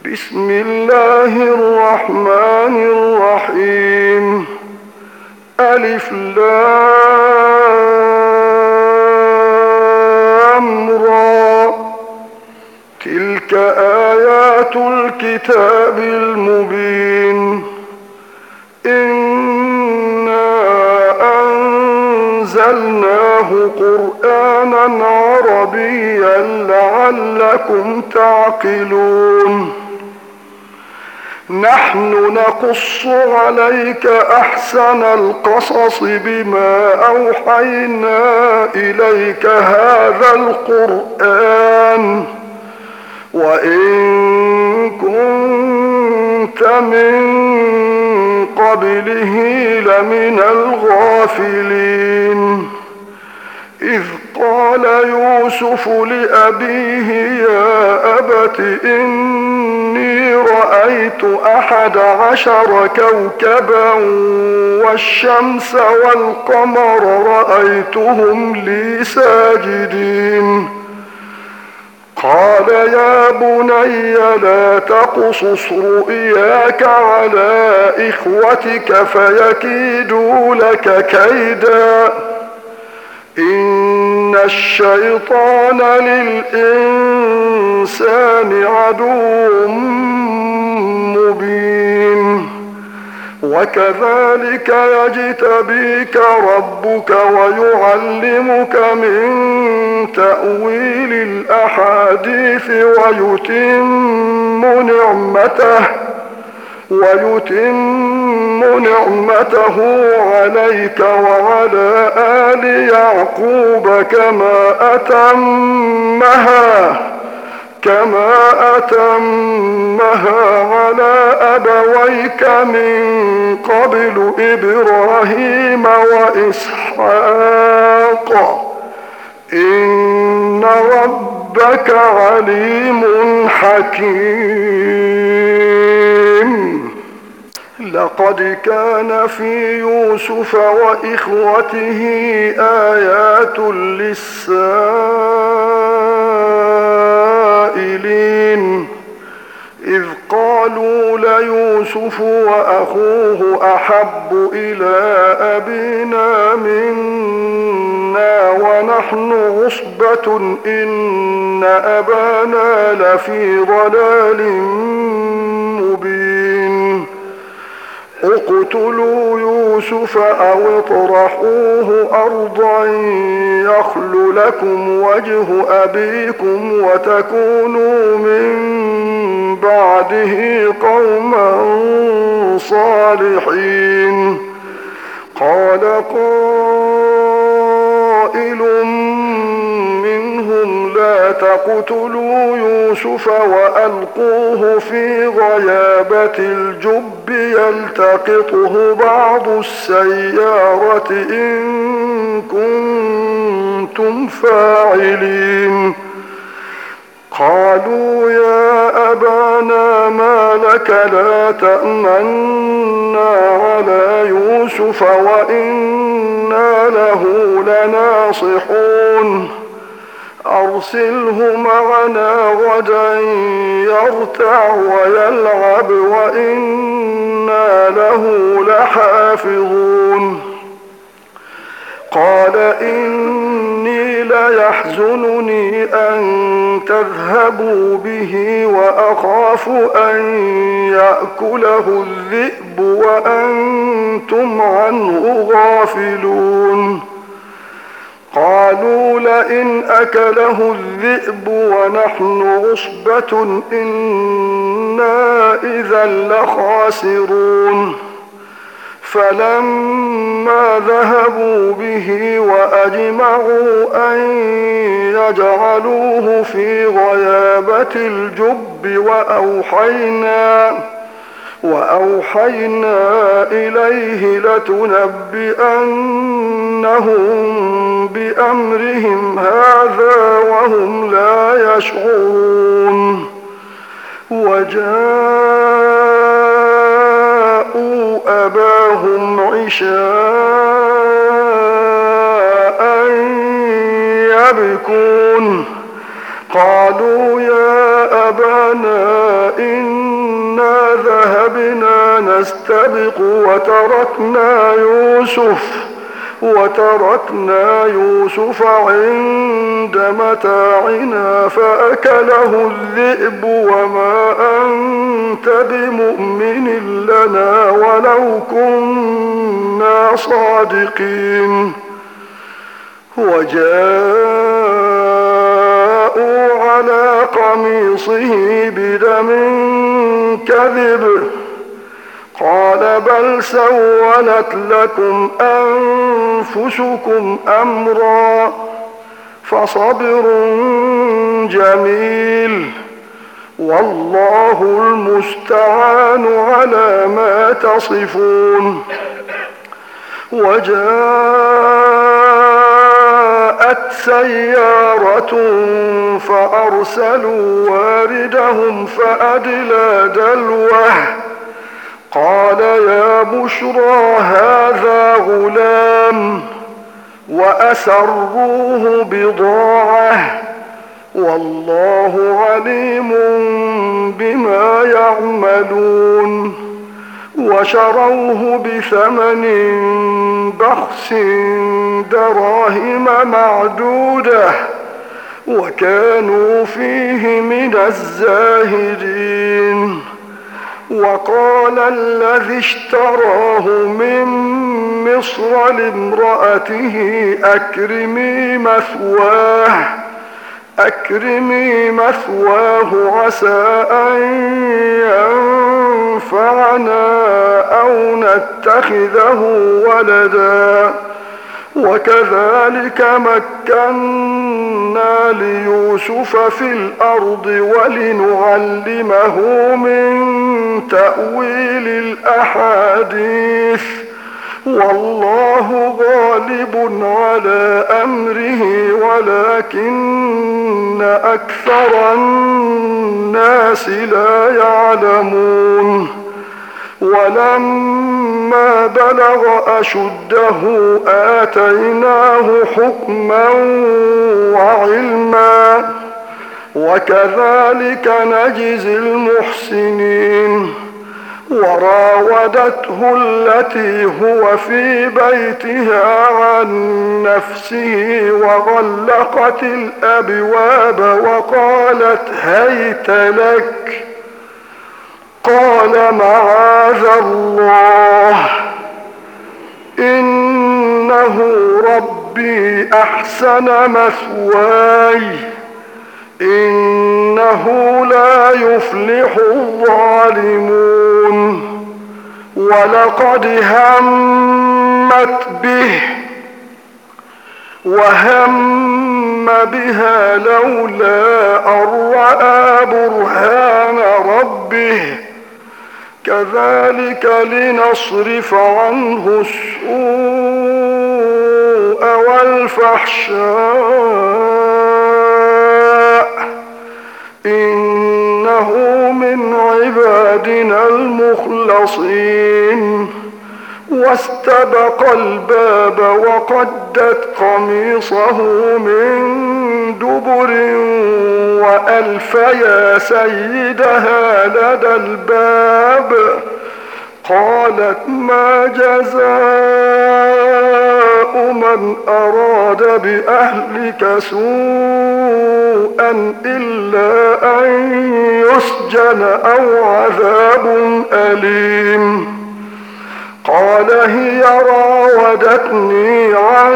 بسم الله الرحمن الرحيم. ألف لام را. تلك آيات الكتاب المبين. إنا أنزلناه قرآنا عربيا لعلكم تعقلون. نحن نقص عليك أحسن القصص بما أوحينا إليك هذا القرآن وإن كنت من قبله لمن الغافلين. إذ قال يوسف لأبيه يا أبت إني رأيت 11 كوكبا والشمس والقمر رأيتهم لي ساجدين. قال يا بني لا تقصص رؤياك على إخوتك فيكيدوا لك كيدا. إن الشيطان للإنسان عدو مبين. وكذلك يجتبيك ربك ويعلمك من تأويل الأحاديث ويتم نعمته عليك وعلى آل يعقوب كما أتمها على أبويك من قبل إبراهيم وإسحاق إن ربك عليم حكيم. لقد كان في يوسف وإخوته آيات للسائلين إذ قالوا ليوسف وأخوه أحب إلى أبينا منا ونحن عصبة إن أبانا لفي ضلال مبين. اقتلوا يوسف أو اطرحوه أرضا يخل لكم وجه أبيكم وتكونوا من بعده قوما صالحين. قال قائل منهم لا تقتلوا يوسف وألقوه في غيابة الجب يلتقطه بعض السيارة إن كنتم فاعلين. قالوا يا أبانا ما لك لا تأمنا على يوسف وإنا له لناصحون. أرسله معنا غدا يرتع ويلعب وإنا له لحافظون. قال إني ليحزنني أن تذهبوا به وأخاف أن يأكله الذئب وأنتم عنه غافلون. قالوا لئن أكله الذئب ونحن عصبة إنا إذا لخاسرون. فلما ذهبوا به وأجمعوا أن يجعلوه في غيابة الجب وأوحينا إليه لتنبئنهم بأمرهم هذا وهم لا يشعرون. وجاءوا أباهم عشاء يبكون. قالوا يا أبانا وإنا ذهبنا نستبق وتركنا يوسف عند متاعنا فأكله الذئب وما أنت بمؤمن لنا ولو كنا صادقين وجاءوا على قميصه بدم كذب قال بل سولت لكم أنفسكم أمرا فصبر جميل والله المستعان على ما تصفون. وجاءت سيارة فأرسلوا واردهم فأدلى دلوه قال يا بشرى هذا غلام وأسروه بضاعة والله عليم بما يعملون وشروه بثمن بخس دراهم معدودة وكانوا فيه من الزاهدين. وقال الذي اشتراه من مصر لامرأته أكرمي مثواه عسى أن ينفعنا أو نتخذه ولدا وكذلك مكنا ليوسف في الأرض ولنعلمه من تأويل الأحاديث والله غالب على أمره ولكن أكثر الناس لا يعلمون. ولما بلغ أشده آتيناه حكما وعلما وكذلك نجزي المحسنين. وراودته التي هو في بيتها عن نفسه وغلقت الأبواب وقالت هيت لك قال معاذ الله إنه ربي أحسن مثواي إنه لا يفلح الظالمون. ولقد همت به وهم بها لولا أن رأى برهان ربه كذلك لنصرف عنه السوء والفحشاء إنه من عبادنا المخلصين. واستبق الباب وقدت قميصه من دبر وألف يا سيدها لدى الباب قالت ما جزاء من أراد بأهلك سوءا إلا أن يسجن أو عذاب أليم. قال هي راودتني عن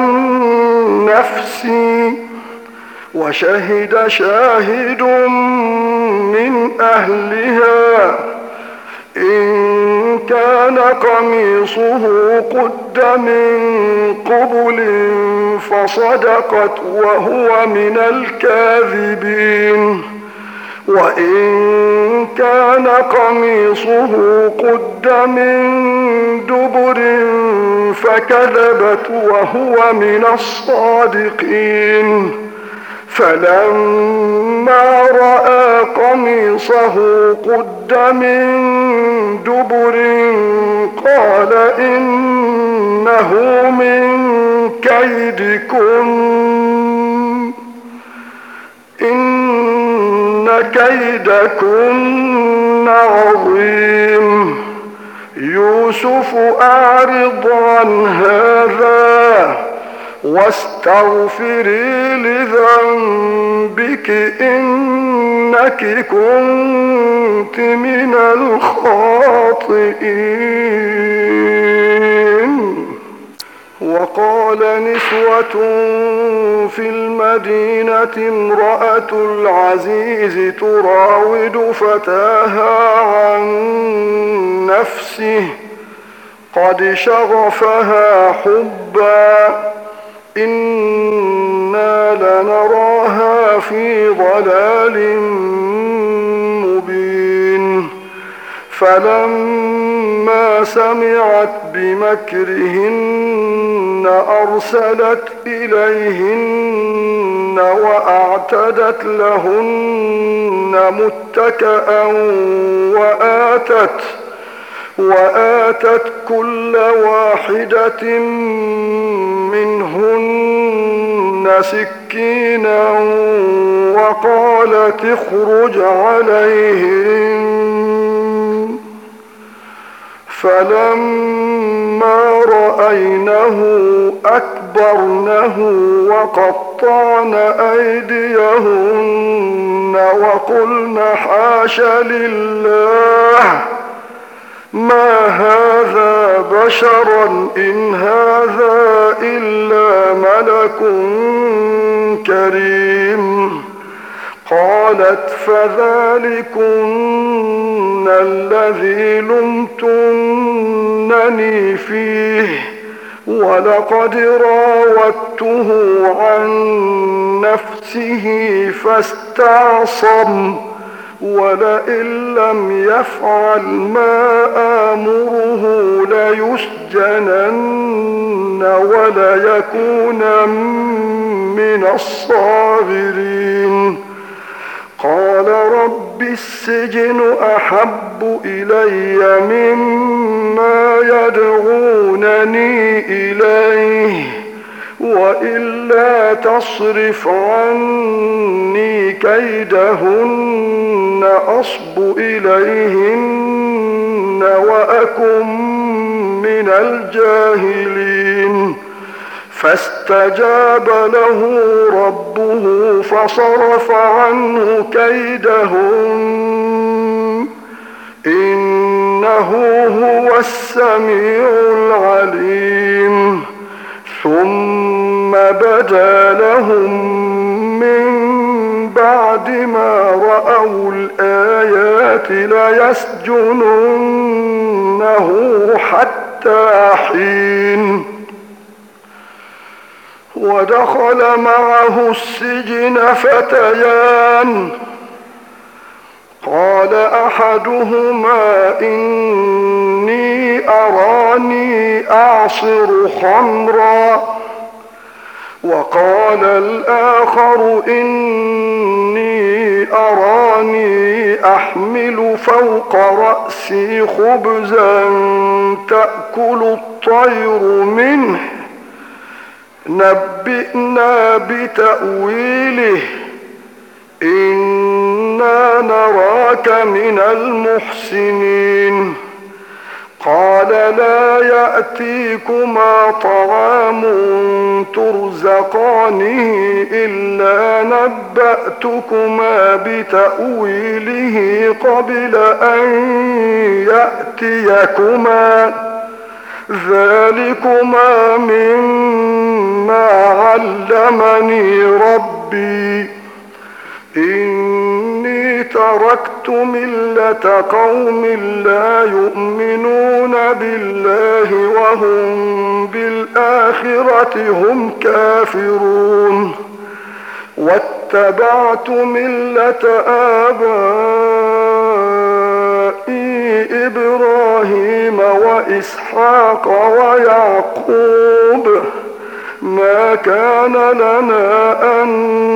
نفسي وشهد شاهد من أهلها إن كان قميصه قد من قبل فصدقت وهو من الكاذبين وإن كان قميصه قد من دبر فكذبت وهو من الصادقين. فلما رأى قميصه قد من دبر قال إنه من كيدكن إن كيدكن عظيم. يوسف أعرض عن هذا واستغفري لذنبك إنك كنت من الخاطئين. وقال نسوة في المدينة امرأة العزيز تراود فتاها عن نفسه قد شغفها حبا إنا لنراها في ضلال مبين. فلما سمعت بمكرهن أرسلت إليهن وأعتدت لهن متكئا وآتت كل واحدة منهن سكينا وقالت اخرج عليهن. فلما رأينه أكبرنه وقطعن أيديهن وقلن حاش لله ما هذا بشرا إن هذا إلا ملك كريم. قالت فذلكن الذي لمتنني فيه ولقد راودته عن نفسه فاستعصم ولئن لم يفعل ما آمره ليسجنن وليكون من الصاغرين. قال رب السجن أحب إلي مما يدعونني إليه وإلا تصرف عني كيدهن أصب إليهن وأكن من الجاهلين. فاستجاب له ربه فصرف عنه كيدهن إنه هو السميع العليم. ثم بدا لهم من بعد ما رأوا الآيات ليسجننه حتى حين. ودخل معه السجن فتيان قال أحدهما إني أراني أعصر خمرا وقال الآخر إني أراني أحمل فوق رأسي خبزا تأكل الطير منه نبئنا بتأويله إنا نراك من المحسنين. قال لا يأتيكما طعام ترزقانه إلا نبأتكما بتأويله قبل أن يأتيكما ذلكما مما علمني ربي إني تركت ملة قوم لا يؤمنون بالله وهم بالآخرة هم كافرون واتبعت ملة آبائي إبراهيم وإسحاق ويعقوب ما كان لنا أن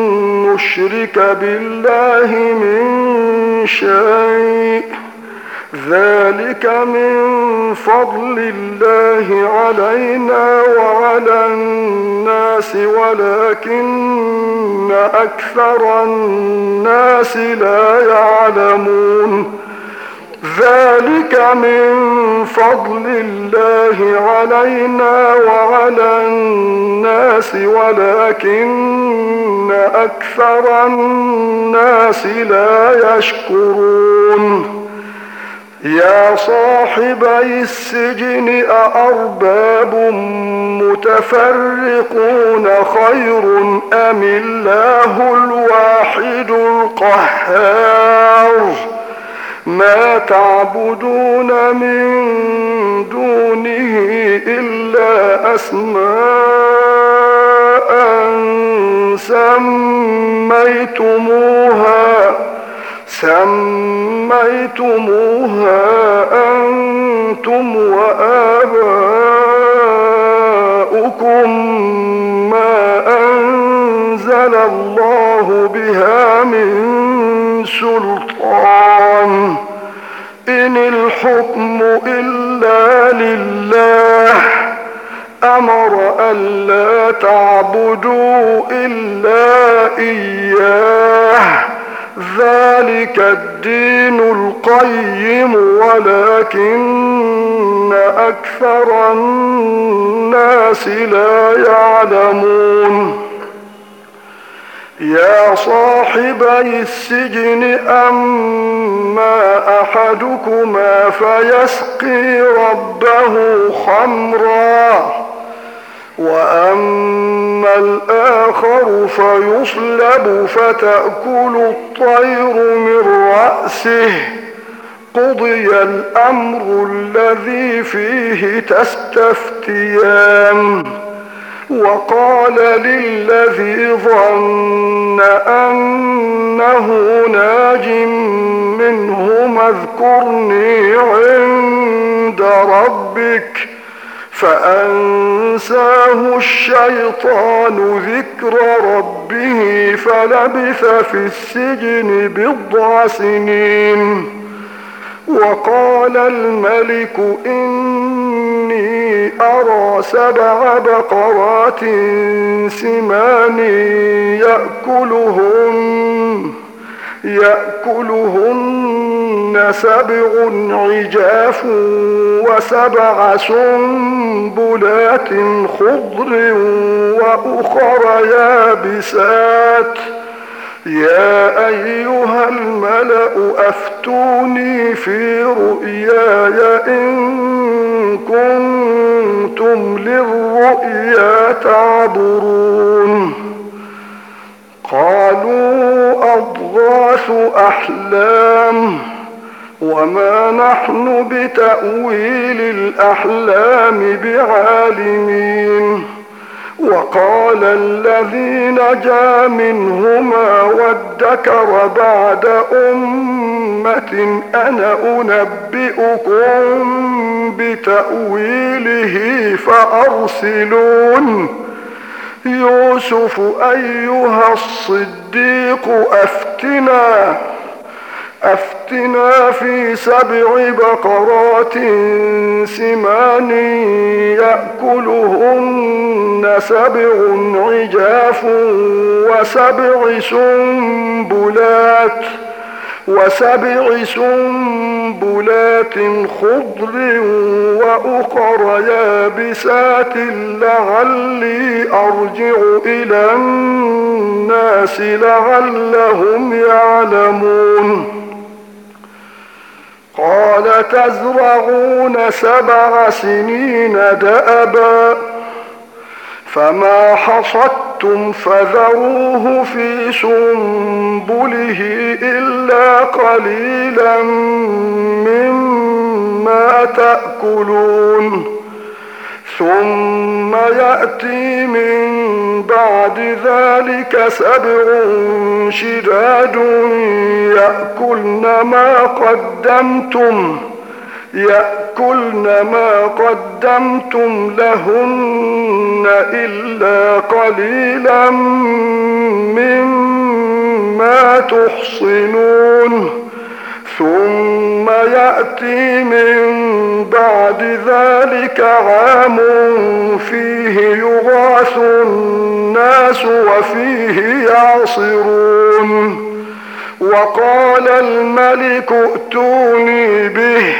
نشرك بالله من شيء ذلك من فضل الله علينا وعلى الناس ولكن أكثر الناس لا يعلمون ذلك من فضل الله علينا وعلى الناس ولكن أكثر الناس لا يشكرون يا صاحبي السجن أأرباب متفرقون خير أم الله الواحد القهار ما تعبدون من دونه إلا أسماء سميتموها أنتم وآباؤكم ما أنزل الله بها من سلطان إن الحكم إلا لله أمر ألا تعبدوا إلا إياه ذلك الدين القيم ولكن أكثر الناس لا يعلمون يا صاحبي السجن أما أحدكما فيسقي ربه خمرا وأما الآخر فيصلب فتأكل الطير من رأسه قضي الأمر الذي فيه تستفتيان وقال للذي ظن أنه ناج منهما اذكرني عند ربك فأنساه الشيطان ذكر ربه فلبث في السجن 10 سنين وقال الملك إني أرى 7 بقرات سمان يأكلهن 7 عجاف و7 سنبلات خضر وأخر يابسات يا أيها الملأ أفتوني في رؤياي إن كنتم للرؤيا تعبرون قالوا أضغاث أحلام وما نحن بتأويل الأحلام بعالمين وقال الذي نجا منهما وادكر بعد أمة أنا أنبئكم بتأويله فأرسلون يوسف أيها الصديق أفتنا في 7 بقرات سمان يأكلهن 7 عجاف و7 سنبلات خضر وأخر يابسات لعلي أرجع إلى الناس لعلهم يعلمون قال تزرعون 7 سنين دأبا فما حصدتم فذروه في سنبله إلا قليلا مما تأكلون ثم يأتي من بعد ذلك 7 شداد يأكلن ما قدمتم لهن إلا قليلا مما تحصنون ثم يأتي من بعد ذلك عام فيه يغاث الناس وفيه يعصرون. وقال الملك ائتوني به،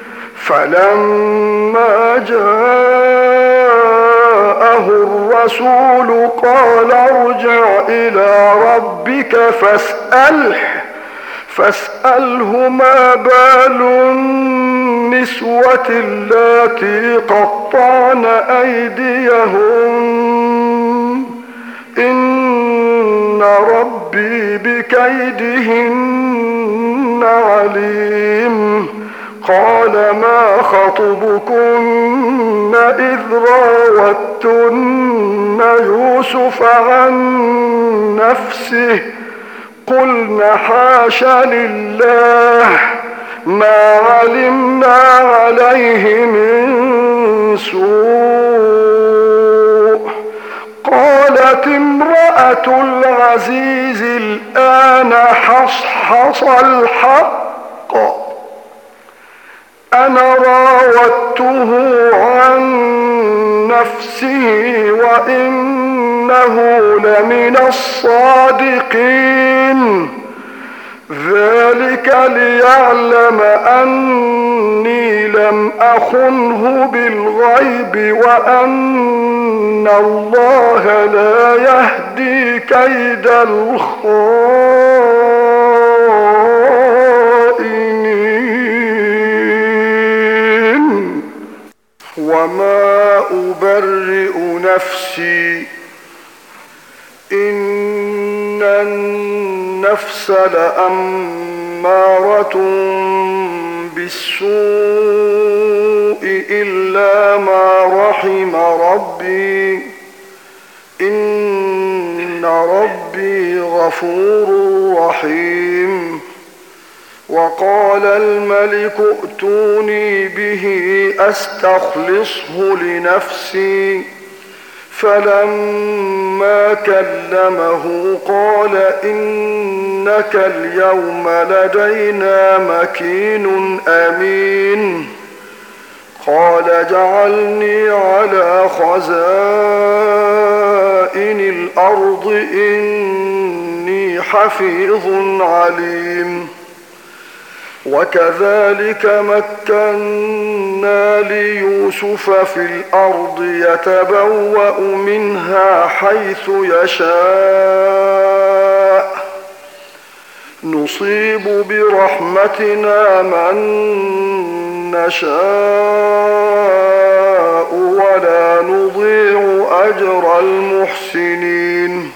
فلما جاءه الرسول قال ارجع إلى ربك فاسأله ما بال النسوة اللاتي قطعن أيديهن إن ربي بكيدهن عليم. قال ما خطبكن إذ راوتن يوسف عن نفسه قلنا حاش لله ما علمنا عليه من سوء. قالت امرأة العزيز الآن حصحص الحق أنا راودته عن نفسه وإنه لمن الصادقين. ذلك ليعلم أني لم أخنه بالغيب وأن الله لا يهدي كيد الخائنين. وما أبرئ نفسي إن النفس لأمارة بالسوء إلا ما رحم ربي إن ربي غفور رحيم. وقال الملك ائتوني به أستخلصه لنفسي فلما كلمه قال إنك اليوم لدينا مكين أمين. قال جعلني على خزائن الأرض إني حفيظ عليم. وكذلك مكنا ليوسف في الأرض يتبوأ منها حيث يشاء نصيب برحمتنا من نشاء ولا نضيع أجر المحسنين.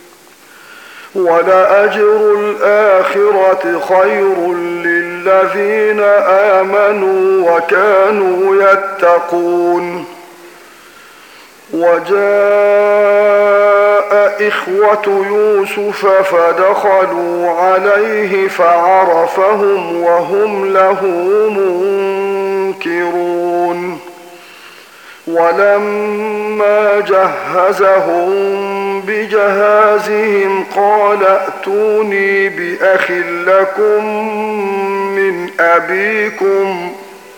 ولأجر الآخرة خير للذين آمنوا وكانوا يتقون. وجاء إخوة يوسف فدخلوا عليه فعرفهم وهم له منكرون. ولما جهزهم بجهازهم قال ائتوني بأخ لكم من أبيكم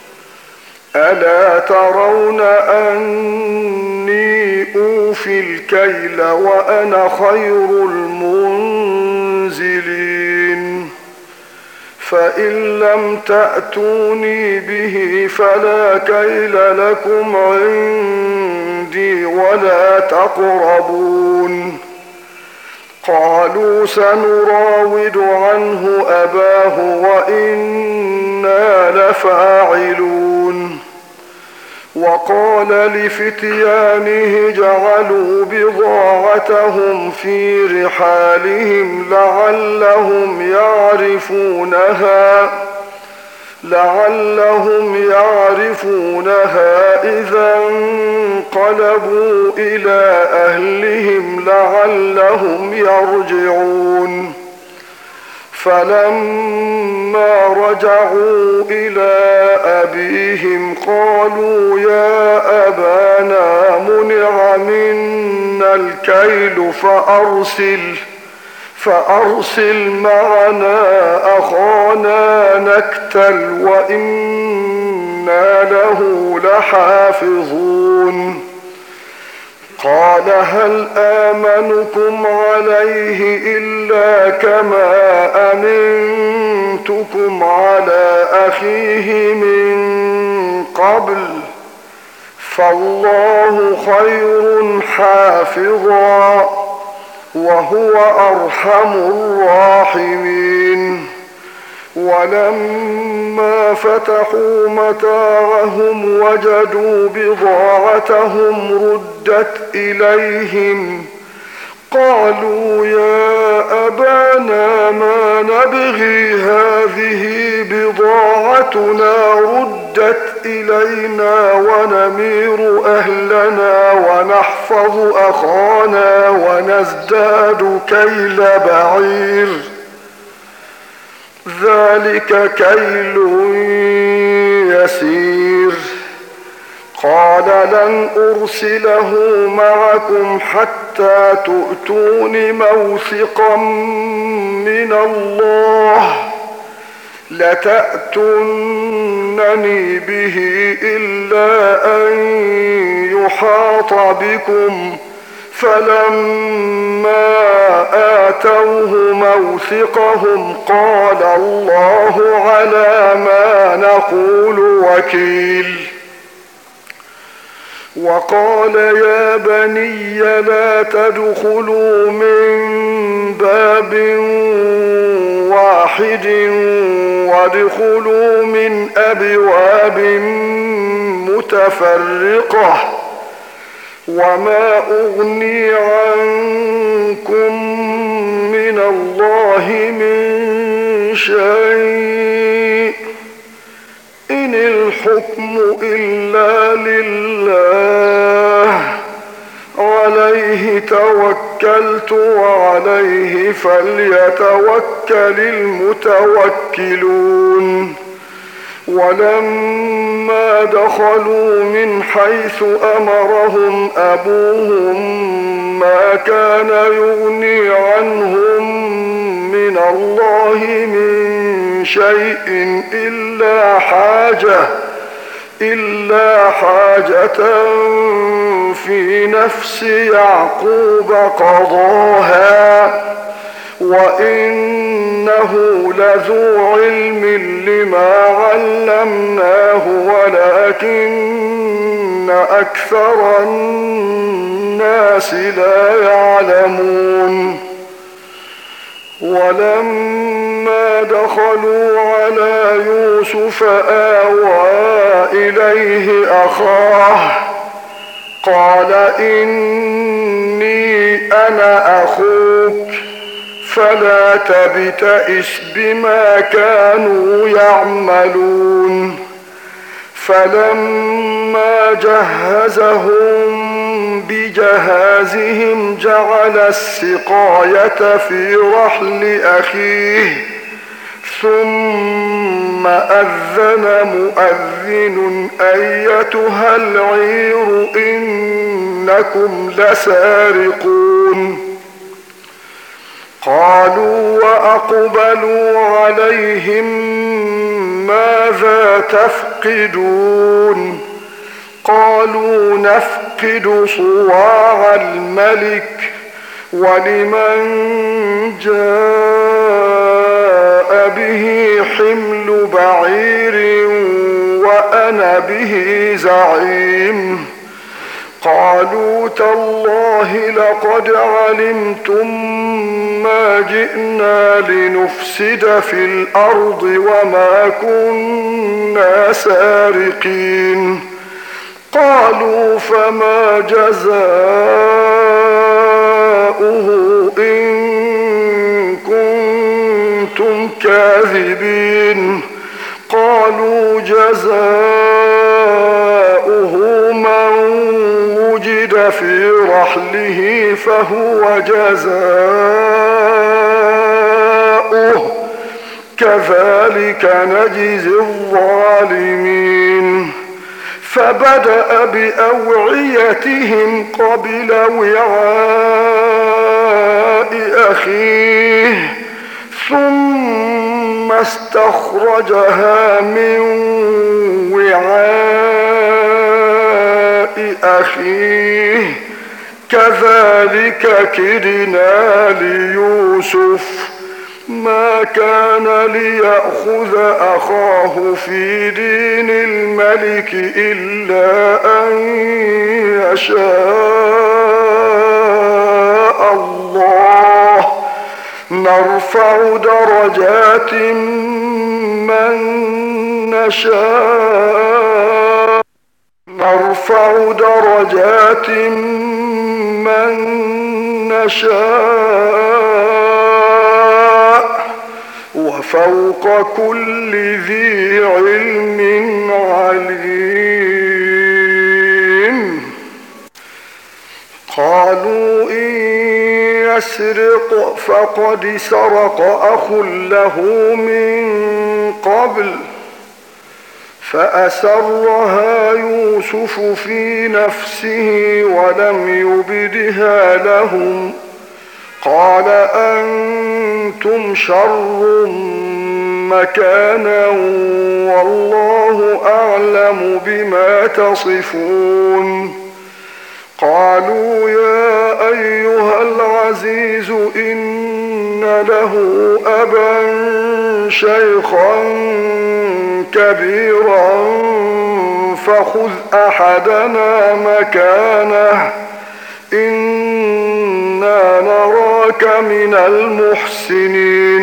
ألا ترون أني أوفي الكيل وأنا خير المنزلين. فإن لم تأتوني به فلا كيل لكم عندي ولا تقربون. قالوا سنراود عنه أباه وإنا لفاعلون. وقال لفتيانه جعلوا بضاعتهم في رحالهم لعلهم يعرفونها إذا انقلبوا إلى أهلهم لعلهم يرجعون. فلما رجعوا إلى أبيهم قالوا يا أبانا منع منا الكيل فأرسل معنا أخانا نكتل وإنا له لحافظون قال هل آمنكم عليه إلا كما أمنتكم على أخيه من قبل فالله خير حافظا وهو أرحم الراحمين ولما فتحوا متاعهم وجدوا بضاعتهم ردت إليهم قالوا يا أبانا ما نبغي هذه بضاعتنا ردت إلينا ونمير أهلنا ونحفظ أخانا ونزداد كيل بعير ذلك كيل يسير قال لن أرسله معكم حتى تؤتون موثقا من الله لتأتونني به إلا أن يحاط بكم فلما آتوه موثقهم قال الله على ما نقول وكيل وقال يا بني لا تدخلوا من باب واحد وادخلوا من أبواب متفرقة وما أغني عنكم من الله من شيء إن الحكم إلا لله عليه توكلت وعليه فليتوكل المتوكلون ولما دخلوا من حيث أمرهم أبوهم ما كان يغني عنهم من الله من شيء إلا حاجة في نفس يعقوب قضاها وإنه لذو علم لما علمناه ولكن أكثر الناس لا يعلمون ولما دخلوا على يوسف آوى إليه أخاه قال إني أنا أخوك فلا تبتئس بما كانوا يعملون فلما جهزهم بجهازهم جعل السقاية في رحل أخيه ثم أذن مؤذن أيتها العير إنكم لسارقون قالوا وأقبلوا عليهم ماذا تفقدون قالوا نفقد صواع الملك ولمن جاء به حمل بعير وأنا به زعيم قالوا تالله لقد علمتم ما جئنا لنفسد في الأرض وما كنا سارقين قالوا فما جزاؤه إن كنتم كاذبين قالوا جزاؤه من وجد في رحله فهو جزاؤه كذلك نجزي الظالمين فبدأ بأوعيتهم قبل وعاء أخيه ثم استخرجها من وعاء أخيه كذلك كدنا ليوسف ما كان ليأخذ أخاه في دين الملك إلا أن يشاء الله نرفع درجات من نشاء وفوق كل ذي علم عليم. قالوا إن يسرق فقد سرق أخ له من قبل فأسرها يوسف في نفسه ولم يبدها لهم قال أنتم شر مكانا والله أعلم بما تصفون. قالوا يا أيها العزيز إن له أبا شيخا كبيرا فخذ أحدنا مكانه إنا نراك من المحسنين.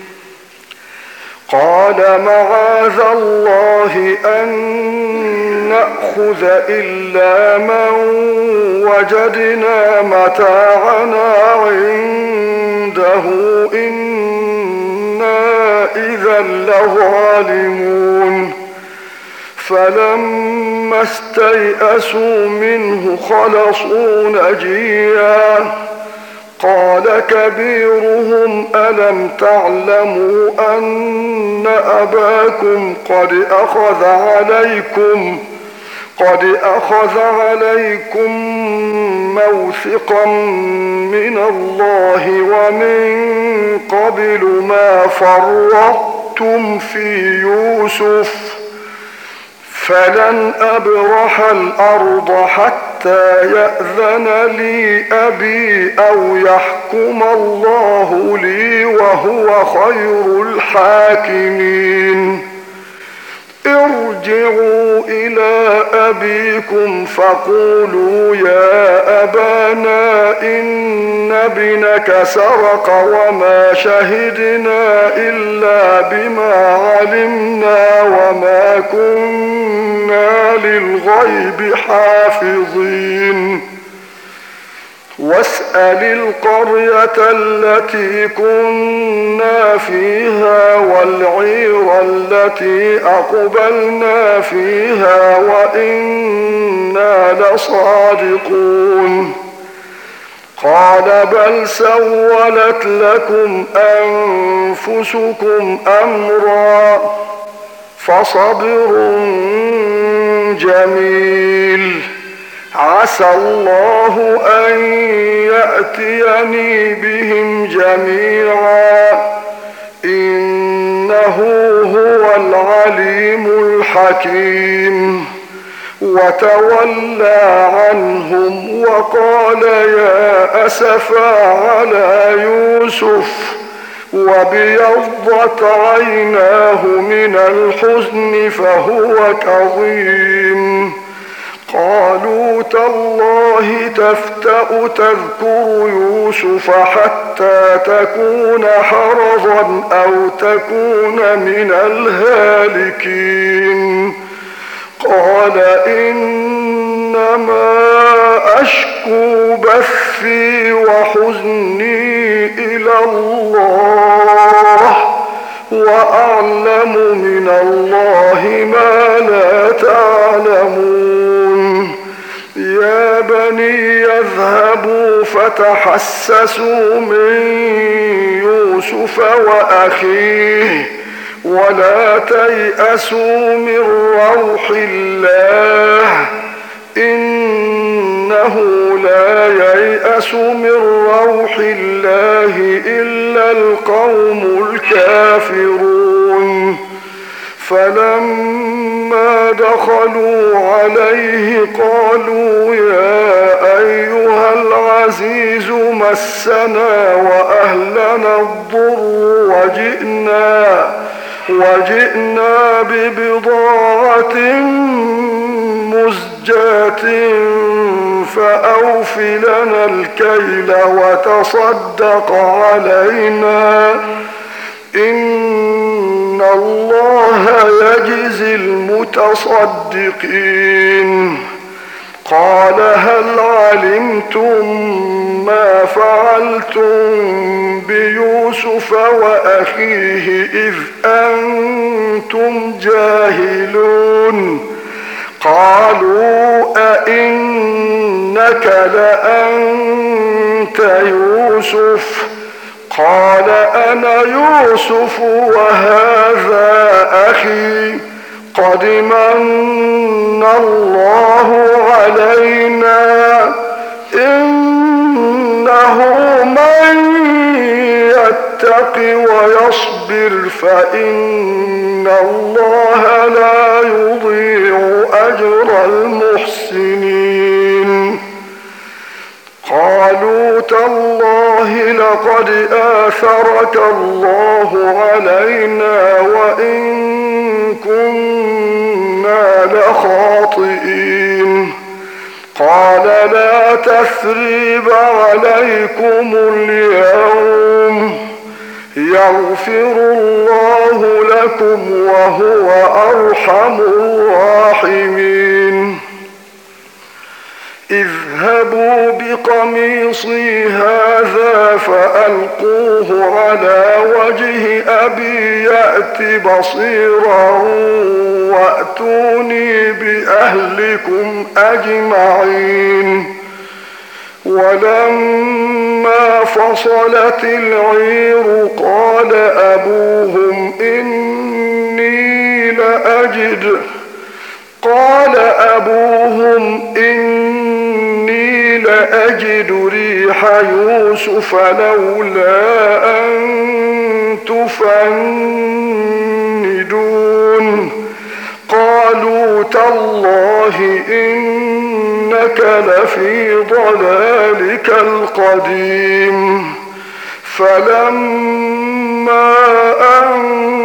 قال معاذ الله أن نأخذ إلا من وجدنا متاعنا عنده إنا إذا لظالمون. فلما استيئسوا منه خلصوا نجيا قال كبيرهم ألم تعلموا أن أباكم قد أخذ عليكم موثقا من الله ومن قبل ما فرطتم في يوسف فلن أبرح الأرض حتى يأذن لي أبي أو يحكم الله لي وهو خير الحاكمين. ارجعوا إلى أبيكم فقولوا يا أبانا إن ابنك سرق وما شهدنا إلا بما علمنا وما كنا للغيب حافظين. واسأل القرية التي كنا فيها والعير التي أقبلنا فيها وإنا لصادقون. قال بل سولت لكم أنفسكم أمرا فصبر جميل عسى الله أن يأتيني بهم جميعا إنه هو العليم الحكيم. وتولى عنهم وقال يا أسفا على يوسف وابيضت عيناه من الحزن فهو كظيم. قالوا تالله تفتأ تذكر يوسف حتى تكون حرضا أو تكون من الهالكين. قال إنما أشكو بثي وحزني إلى الله وأعلم من الله ما لا تعلمون. يا بني يذهبوا فتحسسوا من يوسف وأخيه ولا تيأسوا من روح الله إن إنه لا ييأس من روح الله إلا القوم الكافرون فلما دخلوا عليه قالوا يا أيها العزيز مسنا وأهلنا الضر وجئنا ببضاعة مزجاة فأوف لنا الكيل وتصدق علينا إن الله يجزي المتصدقين قال هل علمتم ما فعلتم بيوسف وأخيه إذ أنتم جاهلون قالوا أئنك لأنت يوسف قال أنا يوسف وهذا أخي قد من الله علينا إنه من يتق ويصبر فإن الله لا يضيع أجر المحسنين قالوا تالله لقد آثرك الله علينا وإن كنا لخاطئين قال لا تثريب عليكم اليوم يغفر الله لكم وهو أرحم الراحمين اذهبوا بقميصي هذا فألقوه على وجه أبي يأت بصيرا وأتوني بأهلكم أجمعين ولما فصلت العير قال أبوهم إني لأجد ريح يوسف لولا أن تفندون قالوا تالله إنك لفي ضلالك القديم فلما أن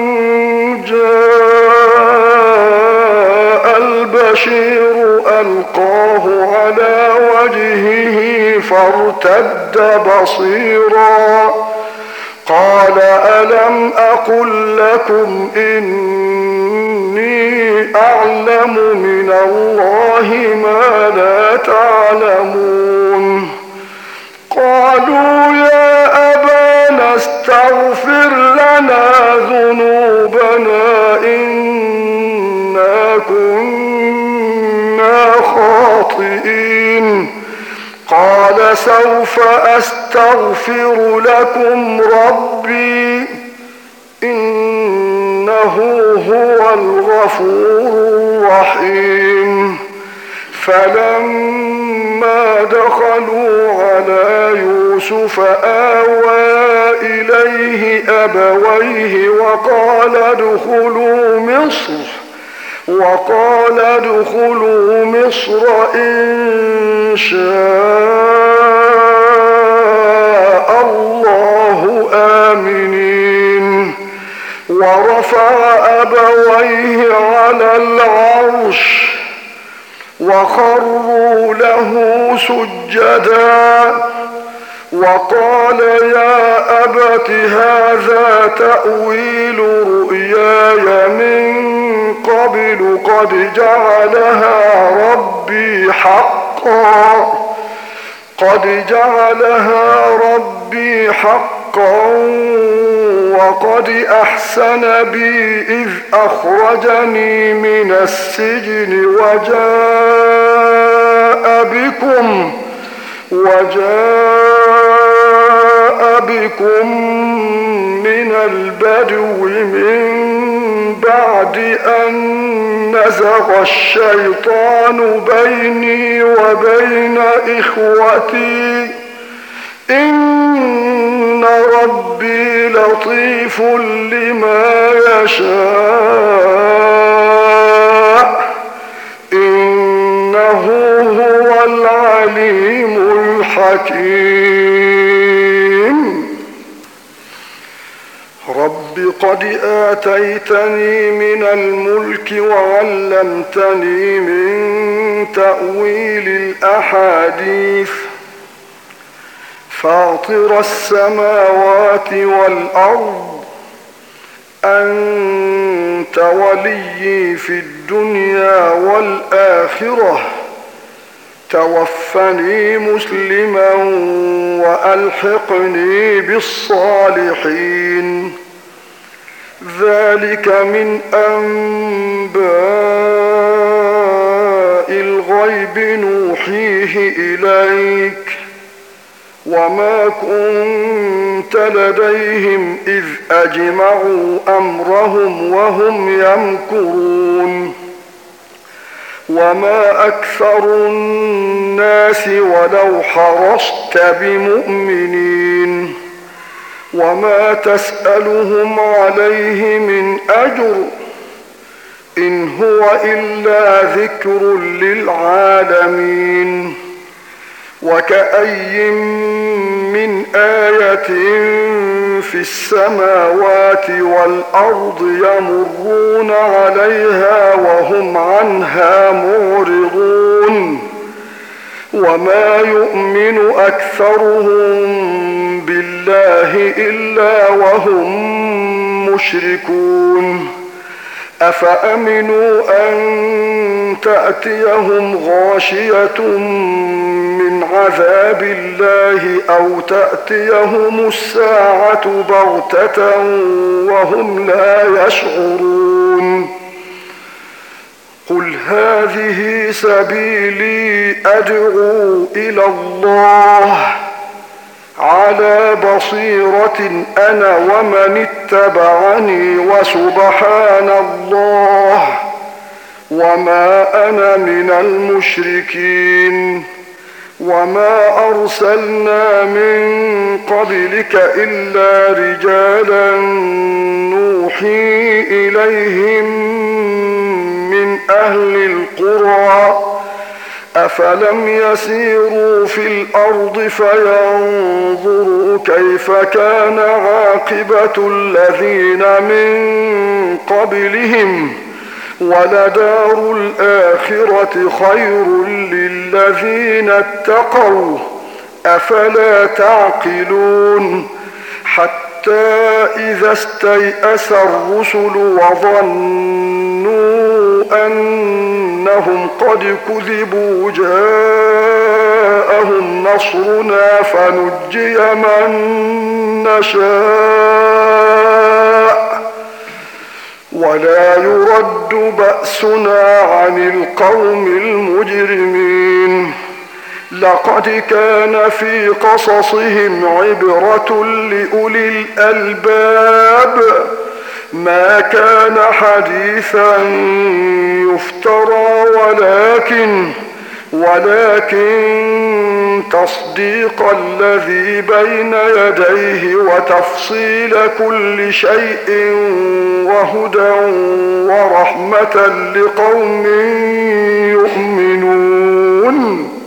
جاء البشير ألقاه على وجهه فارتد بصيرا قال ألم أقل لكم إني أعلم من الله ما لا تعلمون قالوا يا أبانا استغفر لنا ذنوبنا إنا كنا خاطئين قال سوف أستغفر لكم ربي إنه هو الغفور الرحيم فلما دخلوا على يوسف آوى إليه أبويه وقال ادخلوا مصر إن شاء الله آمنين ورفع أبويه على العرش وخروا له سجدا وقال يا أبت هذا تأويل رؤياي من قبل قد جعلها ربي حقا وقد أحسن بي إذ أخرجني من السجن وجاء بكم من البدو من بعد أن نزغ الشيطان بيني وبين إخوتي إن ربي لطيف لما يشاء إنه هو العليم الحكيم رب قد آتيتني من الملك وعلمتني من تأويل الأحاديث فاطر السماوات والأرض أنت وليي في الدنيا والآخرة توفني مسلما وألحقني بالصالحين ذلك من أنباء الغيب نوحيه إليك وما كنت لديهم إذ أجمعوا أمرهم وهم يمكرون وما أكثر الناس ولو حرصت بمؤمنين وما تسألهم عليه من أجر إن هو إلا ذكر للعالمين وكأي من آية في السماوات والأرض يمرون عليها وهم عنها معرضون وما يؤمن أكثرهم بالله إلا وهم مشركون أفأمنوا أن تأتيهم غاشية من عذاب الله أو تأتيهم الساعة بغتة وهم لا يشعرون قل هذه سبيلي أدعو إلى الله على بصيرة أنا ومن اتبعني وسبحان الله وما أنا من المشركين وما أرسلنا من قبلك إلا رجالا نوحي إليهم من أهل القرى أفلم يسيروا في الأرض فينظروا كيف كان عاقبة الذين من قبلهم ولدار الآخرة خير للذين اتقوا أفلا تعقلون حتى إذا استيأس الرسل وظنوا أنهم قد كذبوا جاءهم نصرنا فنجي من نشاء ولا يرد بأسنا عن القوم المجرمين لقد كان في قصصهم عبرة لأولي الألباب ما كان حديثا يفترى ولكن تصديق الذي بين يديه وتفصيل كل شيء وهدى ورحمة لقوم يؤمنون